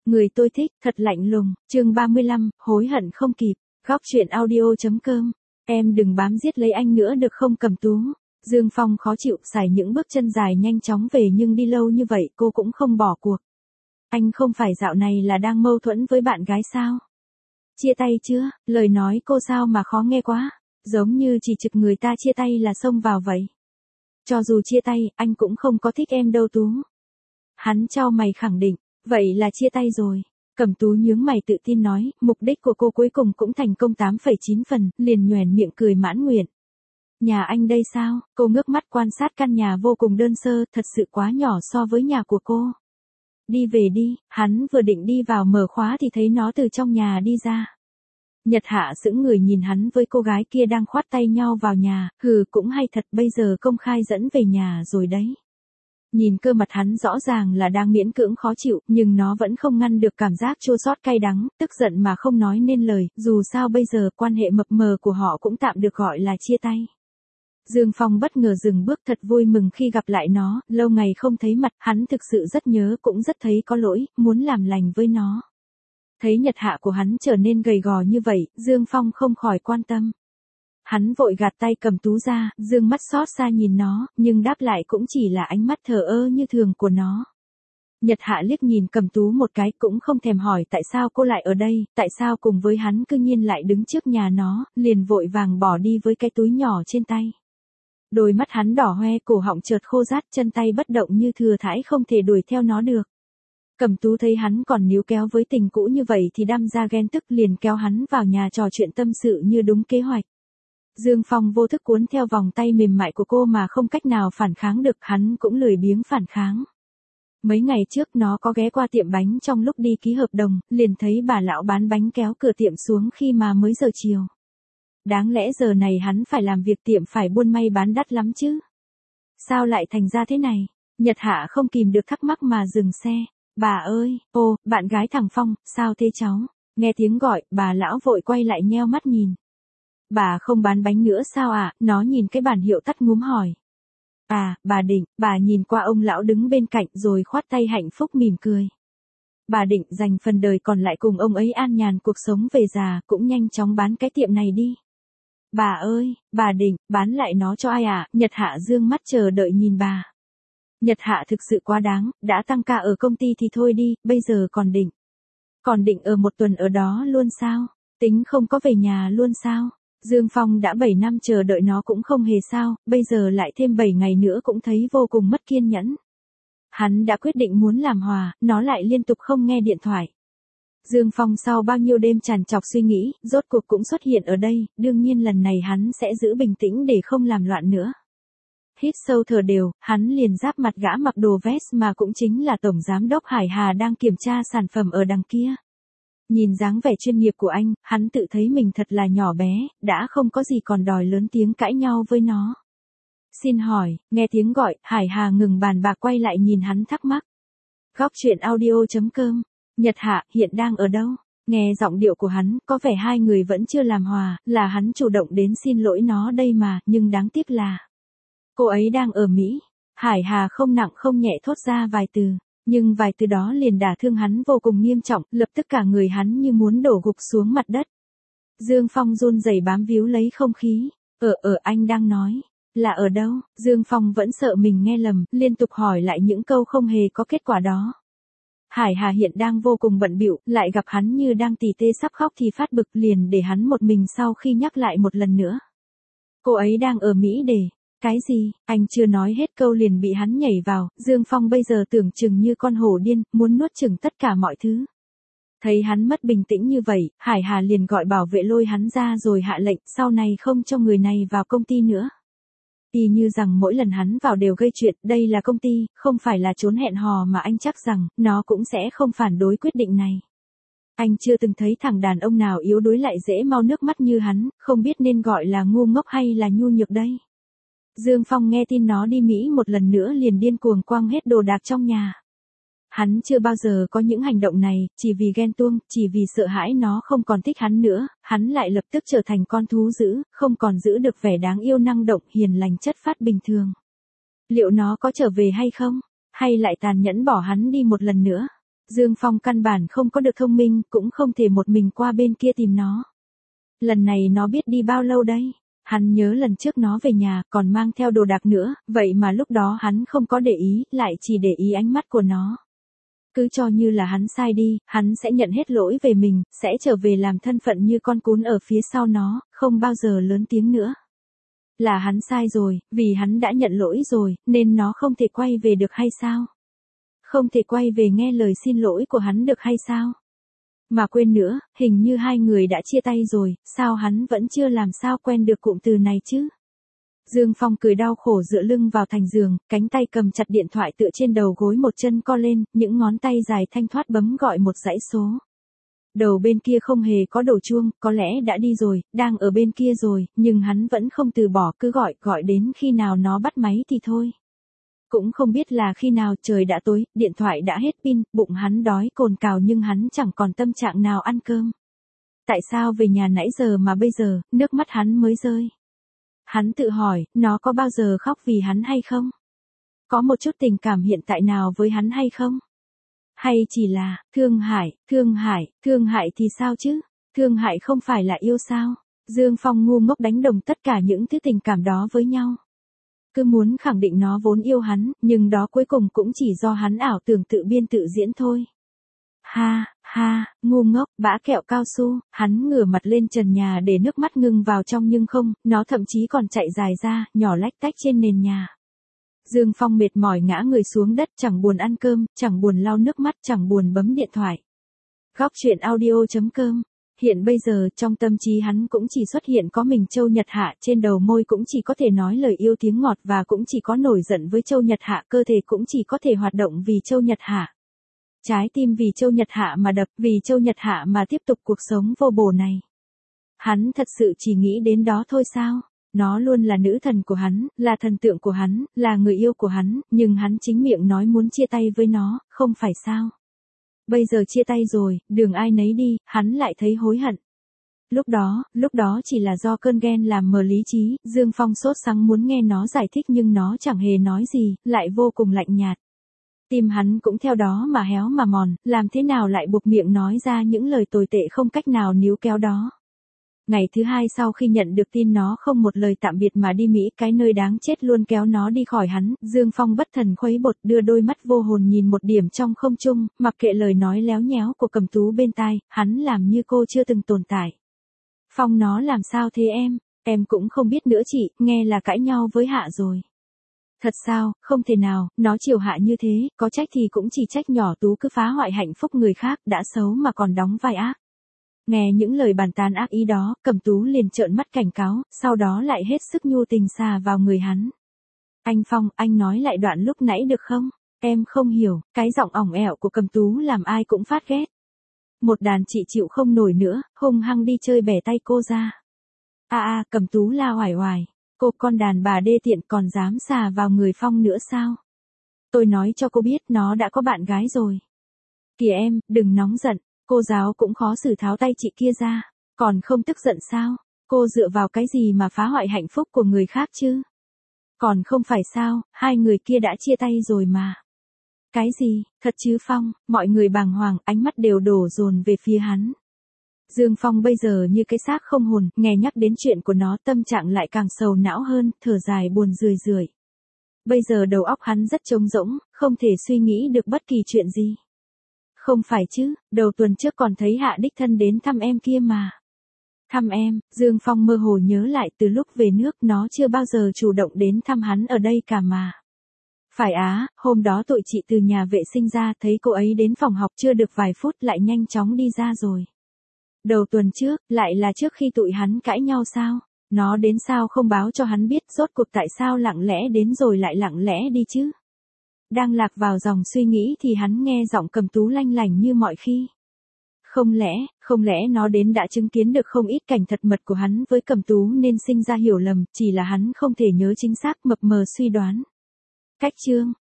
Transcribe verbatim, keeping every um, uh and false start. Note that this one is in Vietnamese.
Người tôi thích, thật lạnh lùng, chương ba mươi lăm, hối hận không kịp, góc truyện audio.com. Em đừng bám giết lấy anh nữa được không Cẩm Tú. Dương Phong khó chịu xài những bước chân dài nhanh chóng về nhưng đi lâu như vậy cô cũng không bỏ cuộc. Anh không phải dạo này là đang mâu thuẫn với bạn gái sao? Chia tay chưa? Lời nói cô sao mà khó nghe quá, giống như chỉ trực người ta chia tay là xông vào vậy. Cho dù chia tay, anh cũng không có thích em đâu Tú. Hắn chau mày khẳng định, vậy là chia tay rồi. Cẩm Tú nhướng mày tự tin nói, mục đích của cô cuối cùng cũng thành công tám phẩy chín phần, liền nhoẻn miệng cười mãn nguyện. Nhà anh đây sao? Cô ngước mắt quan sát căn nhà vô cùng đơn sơ, thật sự quá nhỏ so với nhà của cô. Đi về đi, hắn vừa định đi vào mở khóa thì thấy nó từ trong nhà đi ra. Nhật Hạ sững người nhìn hắn với cô gái kia đang khoát tay nhau vào nhà, hừ cũng hay thật bây giờ công khai dẫn về nhà rồi đấy. Nhìn cơ mặt hắn rõ ràng là đang miễn cưỡng khó chịu, nhưng nó vẫn không ngăn được cảm giác chua xót cay đắng, tức giận mà không nói nên lời, dù sao bây giờ quan hệ mập mờ của họ cũng tạm được gọi là chia tay. Dương Phong bất ngờ dừng bước thật vui mừng khi gặp lại nó, lâu ngày không thấy mặt, hắn thực sự rất nhớ cũng rất thấy có lỗi, muốn làm lành với nó. Thấy Nhật Hạ của hắn trở nên gầy gò như vậy, Dương Phong không khỏi quan tâm. Hắn vội gạt tay Cẩm Tú ra, dương mắt xót xa nhìn nó, nhưng đáp lại cũng chỉ là ánh mắt thờ ơ như thường của nó. Nhật Hạ liếc nhìn Cẩm Tú một cái cũng không thèm hỏi tại sao cô lại ở đây, tại sao cùng với hắn cư nhiên lại đứng trước nhà nó, liền vội vàng bỏ đi với cái túi nhỏ trên tay. Đôi mắt hắn đỏ hoe, cổ họng chợt khô rát, chân tay bất động như thừa thãi không thể đuổi theo nó được. Cẩm Tú thấy hắn còn níu kéo với tình cũ như vậy thì đăm ra ghen tức liền kéo hắn vào nhà trò chuyện tâm sự như đúng kế hoạch. Dương Phong vô thức cuốn theo vòng tay mềm mại của cô mà không cách nào phản kháng được, hắn cũng lười biếng phản kháng. Mấy ngày trước nó có ghé qua tiệm bánh trong lúc đi ký hợp đồng, liền thấy bà lão bán bánh kéo cửa tiệm xuống khi mà mới giờ chiều. Đáng lẽ giờ này hắn phải làm việc tiệm phải buôn may bán đắt lắm chứ. Sao lại thành ra thế này? Nhật Hạ không kìm được thắc mắc mà dừng xe. Bà ơi, ô, bạn gái thằng Phong, sao thế cháu? Nghe tiếng gọi, bà lão vội quay lại nheo mắt nhìn. Bà không bán bánh nữa sao ạ? À? Nó nhìn cái bản hiệu tắt ngúm hỏi. À, bà Định, bà nhìn qua ông lão đứng bên cạnh rồi khoát tay hạnh phúc mỉm cười. Bà Định dành phần đời còn lại cùng ông ấy an nhàn cuộc sống về già, cũng nhanh chóng bán cái tiệm này đi. Bà ơi, bà Định, bán lại nó cho ai ạ? À? Nhật Hạ dương mắt chờ đợi nhìn bà. Nhật Hạ thực sự quá đáng, đã tăng ca ở công ty thì thôi đi, bây giờ còn định. Còn định ở một tuần ở đó luôn sao? Tính không có về nhà luôn sao? Dương Phong đã bảy năm chờ đợi nó cũng không hề sao, bây giờ lại thêm bảy ngày nữa cũng thấy vô cùng mất kiên nhẫn. Hắn đã quyết định muốn làm hòa, nó lại liên tục không nghe điện thoại. Dương Phong sau bao nhiêu đêm trằn trọc suy nghĩ, rốt cuộc cũng xuất hiện ở đây, đương nhiên lần này hắn sẽ giữ bình tĩnh để không làm loạn nữa. Hít sâu thở đều, hắn liền giáp mặt gã mặc đồ vest mà cũng chính là Tổng Giám đốc Hải Hà đang kiểm tra sản phẩm ở đằng kia. Nhìn dáng vẻ chuyên nghiệp của anh, hắn tự thấy mình thật là nhỏ bé, đã không có gì còn đòi lớn tiếng cãi nhau với nó. Xin hỏi, nghe tiếng gọi, Hải Hà ngừng bàn bạc quay lại nhìn hắn thắc mắc. Góc truyện audio.com, Nhật Hạ hiện đang ở đâu? Nghe giọng điệu của hắn, có vẻ hai người vẫn chưa làm hòa, là hắn chủ động đến xin lỗi nó đây mà, nhưng đáng tiếc là cô ấy đang ở Mỹ. Hải Hà không nặng không nhẹ thốt ra vài từ. Nhưng vài từ đó liền đả thương hắn vô cùng nghiêm trọng, lập tức cả người hắn như muốn đổ gục xuống mặt đất. Dương Phong run rẩy bám víu lấy không khí. Ở ở anh đang nói. Là ở đâu? Dương Phong vẫn sợ mình nghe lầm, liên tục hỏi lại những câu không hề có kết quả đó. Hải Hà hiện đang vô cùng bận bịu, lại gặp hắn như đang tỉ tê sắp khóc thì phát bực liền để hắn một mình sau khi nhắc lại một lần nữa. Cô ấy đang ở Mỹ để... Cái gì? Anh chưa nói hết câu liền bị hắn nhảy vào, Dương Phong bây giờ tưởng chừng như con hổ điên, muốn nuốt chửng tất cả mọi thứ. Thấy hắn mất bình tĩnh như vậy, Hải Hà liền gọi bảo vệ lôi hắn ra rồi hạ lệnh, sau này không cho người này vào công ty nữa. Y như rằng mỗi lần hắn vào đều gây chuyện, đây là công ty, không phải là chốn hẹn hò mà anh chắc rằng, nó cũng sẽ không phản đối quyết định này. Anh chưa từng thấy thằng đàn ông nào yếu đuối lại dễ mau nước mắt như hắn, không biết nên gọi là ngu ngốc hay là nhu nhược đây. Dương Phong nghe tin nó đi Mỹ một lần nữa liền điên cuồng quăng hết đồ đạc trong nhà. Hắn chưa bao giờ có những hành động này, chỉ vì ghen tuông, chỉ vì sợ hãi nó không còn thích hắn nữa, hắn lại lập tức trở thành con thú dữ, không còn giữ được vẻ đáng yêu năng động hiền lành chất phát bình thường. Liệu nó có trở về hay không? Hay lại tàn nhẫn bỏ hắn đi một lần nữa? Dương Phong căn bản không có được thông minh, cũng không thể một mình qua bên kia tìm nó. Lần này nó biết đi bao lâu đây? Hắn nhớ lần trước nó về nhà, còn mang theo đồ đạc nữa, vậy mà lúc đó hắn không có để ý, lại chỉ để ý ánh mắt của nó. Cứ cho như là hắn sai đi, hắn sẽ nhận hết lỗi về mình, sẽ trở về làm thân phận như con cún ở phía sau nó, không bao giờ lớn tiếng nữa. Là hắn sai rồi, vì hắn đã nhận lỗi rồi, nên nó không thể quay về được hay sao? Không thể quay về nghe lời xin lỗi của hắn được hay sao? Mà quên nữa, hình như hai người đã chia tay rồi, sao hắn vẫn chưa làm sao quen được cụm từ này chứ? Dương Phong cười đau khổ dựa lưng vào thành giường, cánh tay cầm chặt điện thoại tựa trên đầu gối, một chân co lên, những ngón tay dài thanh thoát bấm gọi một dãy số. Đầu bên kia không hề có đổ chuông, có lẽ đã đi rồi, đang ở bên kia rồi, nhưng hắn vẫn không từ bỏ, cứ gọi, gọi đến khi nào nó bắt máy thì thôi. Cũng không biết là khi nào, trời đã tối, điện thoại đã hết pin, bụng hắn đói cồn cào nhưng hắn chẳng còn tâm trạng nào ăn cơm. Tại sao về nhà nãy giờ mà bây giờ, nước mắt hắn mới rơi? Hắn tự hỏi, nó có bao giờ khóc vì hắn hay không? Có một chút tình cảm hiện tại nào với hắn hay không? Hay chỉ là, thương hại, thương hại, thương hại thì sao chứ? Thương hại không phải là yêu sao? Dương Phong ngu ngốc đánh đồng tất cả những thứ tình cảm đó với nhau. Cứ muốn khẳng định nó vốn yêu hắn, nhưng đó cuối cùng cũng chỉ do hắn ảo tưởng tự biên tự diễn thôi. Ha, ha, ngu ngốc, bã kẹo cao su, hắn ngửa mặt lên trần nhà để nước mắt ngưng vào trong nhưng không, nó thậm chí còn chạy dài ra, nhỏ lách tách trên nền nhà. Dương Phong mệt mỏi ngã người xuống đất, chẳng buồn ăn cơm, chẳng buồn lau nước mắt, chẳng buồn bấm điện thoại. Góc truyện audio chấm com. Hiện bây giờ, trong tâm trí hắn cũng chỉ xuất hiện có mình Châu Nhật Hạ, trên đầu môi cũng chỉ có thể nói lời yêu tiếng ngọt và cũng chỉ có nổi giận với Châu Nhật Hạ, cơ thể cũng chỉ có thể hoạt động vì Châu Nhật Hạ. Trái tim vì Châu Nhật Hạ mà đập, vì Châu Nhật Hạ mà tiếp tục cuộc sống vô bổ này. Hắn thật sự chỉ nghĩ đến đó thôi sao? Nó luôn là nữ thần của hắn, là thần tượng của hắn, là người yêu của hắn, nhưng hắn chính miệng nói muốn chia tay với nó, không phải sao? Bây giờ chia tay rồi, đường ai nấy đi, hắn lại thấy hối hận. Lúc đó, lúc đó chỉ là do cơn ghen làm mờ lý trí, Dương Phong sốt sắng muốn nghe nó giải thích nhưng nó chẳng hề nói gì, lại vô cùng lạnh nhạt. Tim hắn cũng theo đó mà héo mà mòn, làm thế nào lại buộc miệng nói ra những lời tồi tệ không cách nào níu kéo đó. Ngày thứ hai sau khi nhận được tin nó không một lời tạm biệt mà đi Mỹ, cái nơi đáng chết luôn kéo nó đi khỏi hắn, Dương Phong bất thần khuấy bột, đưa đôi mắt vô hồn nhìn một điểm trong không trung, mặc kệ lời nói léo nhéo của Cẩm Tú bên tai, hắn làm như cô chưa từng tồn tại. Phong, nó làm sao thế em? Em cũng không biết nữa chị, nghe là cãi nhau với Hạ rồi. Thật sao, không thể nào, nó chiều Hạ như thế, có trách thì cũng chỉ trách nhỏ Tú cứ phá hoại hạnh phúc người khác, đã xấu mà còn đóng vai ác. Nghe những lời bàn tán ác ý đó, Cẩm Tú liền trợn mắt cảnh cáo, sau đó lại hết sức nhu tình xà vào người hắn. Anh Phong, anh nói lại đoạn lúc nãy được không? Em không hiểu, cái giọng ỏng ẻo của Cẩm Tú làm ai cũng phát ghét. Một đàn chị chịu không nổi nữa, hung hăng đi chơi bẻ tay cô ra. A a, Cẩm Tú la oải oải, cô con đàn bà đê tiện còn dám xà vào người Phong nữa sao? Tôi nói cho cô biết nó đã có bạn gái rồi. Kìa em, đừng nóng giận. Cô giáo cũng khó xử tháo tay chị kia ra, còn không tức giận sao? Cô dựa vào cái gì mà phá hoại hạnh phúc của người khác chứ? Còn không phải sao, hai người kia đã chia tay rồi mà. Cái gì, thật chứ Phong? Mọi người bàng hoàng, ánh mắt đều đổ dồn về phía hắn. Dương Phong bây giờ như cái xác không hồn, nghe nhắc đến chuyện của nó tâm trạng lại càng sầu não hơn, thở dài buồn rười rượi. Bây giờ đầu óc hắn rất trống rỗng, không thể suy nghĩ được bất kỳ chuyện gì. Không phải chứ, đầu tuần trước còn thấy Hạ đích thân đến thăm em kia mà. Thăm em, Dương Phong mơ hồ nhớ lại từ lúc về nước nó chưa bao giờ chủ động đến thăm hắn ở đây cả mà. Phải á, hôm đó tụi chị từ nhà vệ sinh ra thấy cô ấy đến phòng học chưa được vài phút lại nhanh chóng đi ra rồi. Đầu tuần trước, lại là trước khi tụi hắn cãi nhau sao? Nó đến sao không báo cho hắn biết rốt cuộc tại sao lặng lẽ đến rồi lại lặng lẽ đi chứ? Đang lạc vào dòng suy nghĩ thì hắn nghe giọng Cẩm Tú lanh lành như mọi khi. Không lẽ, không lẽ nó đến đã chứng kiến được không ít cảnh thật mật của hắn với Cẩm Tú nên sinh ra hiểu lầm, chỉ là hắn không thể nhớ chính xác, mập mờ suy đoán. Cách chương,